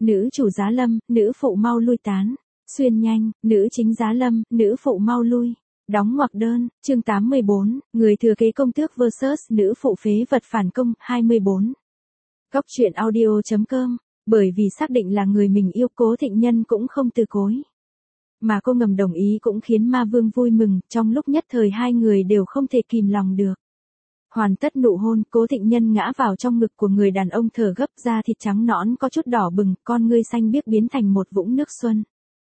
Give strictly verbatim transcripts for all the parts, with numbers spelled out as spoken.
nữ chủ giá lâm, nữ phụ mau lui tán. Xuyên nhanh, nữ chính giá lâm, nữ phụ mau lui. Đóng ngoặc đơn, chương tám mươi bốn, người thừa kế công tước versus nữ phụ phế vật phản công, hai mươi bốn. Góc truyện audio chấm com, bởi vì xác định là người mình yêu, Cố Thịnh Nhân cũng không từ chối. Mà cô ngầm đồng ý cũng khiến Ma Vương vui mừng, trong lúc nhất thời hai người đều không thể kìm lòng được. Hoàn tất nụ hôn, Cố Thịnh Nhân ngã vào trong ngực của người đàn ông thở gấp, da thịt trắng nõn có chút đỏ bừng, con ngươi xanh biếc biến thành một vũng nước xuân.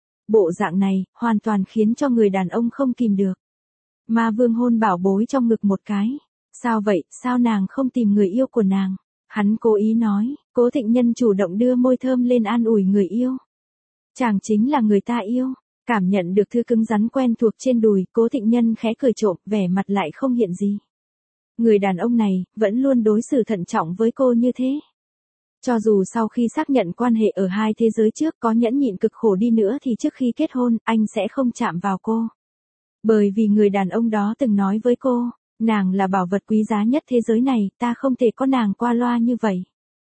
Bộ dạng này, hoàn toàn khiến cho người đàn ông không kìm được. Ma Vương hôn bảo bối trong ngực một cái. Sao vậy, sao nàng không tìm người yêu của nàng? Hắn cố ý nói, Cố Thịnh Nhân chủ động đưa môi thơm lên an ủi người yêu. Chàng chính là người ta yêu. Cảm nhận được thứ cứng rắn quen thuộc trên đùi, Cố Thịnh Nhân khẽ cười trộm, vẻ mặt lại không hiện gì. Người đàn ông này, vẫn luôn đối xử thận trọng với cô như thế. Cho dù sau khi xác nhận quan hệ ở hai thế giới trước có nhẫn nhịn cực khổ đi nữa thì trước khi kết hôn, anh sẽ không chạm vào cô. Bởi vì người đàn ông đó từng nói với cô, nàng là bảo vật quý giá nhất thế giới này, ta không thể có nàng qua loa như vậy.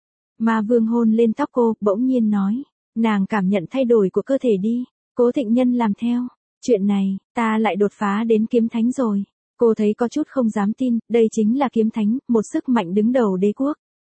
Ma Vương hôn lên tóc cô, bỗng nhiên nói, nàng cảm nhận thay đổi của cơ thể đi. Cố Thịnh Nhân làm theo. Chuyện này, ta lại đột phá đến kiếm thánh rồi. Cô thấy có chút không dám tin, đây chính là kiếm thánh, một sức mạnh đứng đầu đế quốc.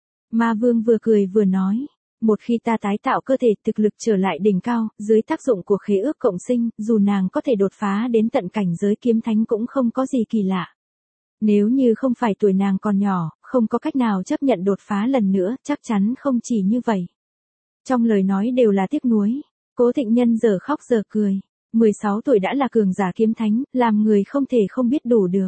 Ma Vương vừa cười vừa nói, một khi ta tái tạo cơ thể thực lực trở lại đỉnh cao, dưới tác dụng của khế ước cộng sinh, dù nàng có thể đột phá đến tận cảnh giới kiếm thánh cũng không có gì kỳ lạ. Nếu như không phải tuổi nàng còn nhỏ, không có cách nào chấp nhận đột phá lần nữa, chắc chắn không chỉ như vậy. Trong lời nói đều là tiếc nuối. Cố Thịnh Nhân giờ khóc giờ cười. mười sáu tuổi đã là cường giả kiếm thánh, làm người không thể không biết đủ được.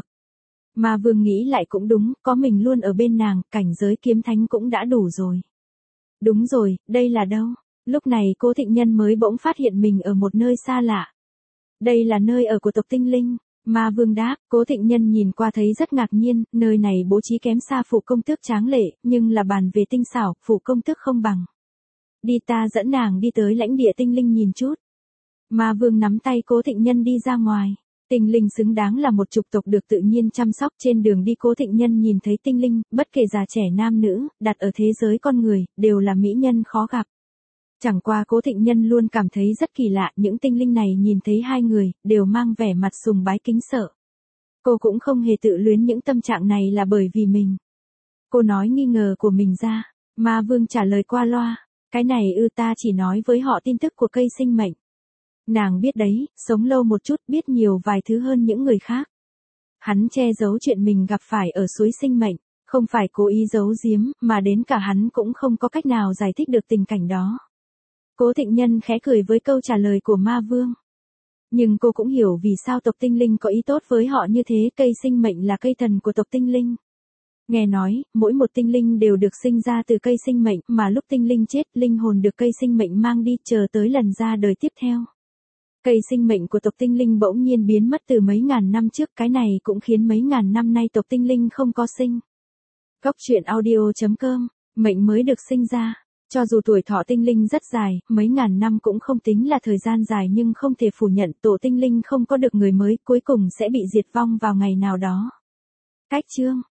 Ma Vương nghĩ lại cũng đúng, có mình luôn ở bên nàng, cảnh giới kiếm thánh cũng đã đủ rồi. Đúng rồi, đây là đâu? Lúc này Cố Thịnh Nhân mới bỗng phát hiện mình ở một nơi xa lạ. Đây là nơi ở của tộc tinh linh. Ma Vương đáp, Cố Thịnh Nhân nhìn qua thấy rất ngạc nhiên, nơi này bố trí kém xa phủ công tước tráng lệ, nhưng là bàn về tinh xảo, phủ công tước không bằng. Đi, ta dẫn nàng đi tới lãnh địa tinh linh nhìn chút. Ma Vương nắm tay Cố Thịnh Nhân đi ra ngoài. Tinh linh xứng đáng là một chủng tộc được tự nhiên chăm sóc. Trên đường đi Cố Thịnh Nhân nhìn thấy tinh linh, bất kể già trẻ nam nữ, đặt ở thế giới con người, đều là mỹ nhân khó gặp. Chẳng qua Cố Thịnh Nhân luôn cảm thấy rất kỳ lạ, những tinh linh này nhìn thấy hai người, đều mang vẻ mặt sùng bái kính sợ. Cô cũng không hề tự luyến những tâm trạng này là bởi vì mình. Cô nói nghi ngờ của mình ra. Ma Vương trả lời qua loa. Cái này ư, ta chỉ nói với họ tin tức của cây sinh mệnh. Nàng biết đấy, sống lâu một chút biết nhiều vài thứ hơn những người khác. Hắn che giấu chuyện mình gặp phải ở suối sinh mệnh, không phải cố ý giấu giếm, mà đến cả hắn cũng không có cách nào giải thích được tình cảnh đó. Cố Thịnh Nhân khẽ cười với câu trả lời của Ma Vương. Nhưng cô cũng hiểu vì sao tộc tinh linh có ý tốt với họ như thế, cây sinh mệnh là cây thần của tộc tinh linh. Nghe nói, mỗi một tinh linh đều được sinh ra từ cây sinh mệnh, mà lúc tinh linh chết, linh hồn được cây sinh mệnh mang đi, chờ tới lần ra đời tiếp theo. Cây sinh mệnh của tộc tinh linh bỗng nhiên biến mất từ mấy ngàn năm trước, cái này cũng khiến mấy ngàn năm nay tộc tinh linh không có sinh. Góc truyện audio chấm com, mệnh mới được sinh ra. Cho dù tuổi thọ tinh linh rất dài, mấy ngàn năm cũng không tính là thời gian dài, nhưng không thể phủ nhận tổ tinh linh không có được người mới, cuối cùng sẽ bị diệt vong vào ngày nào đó. Cách chương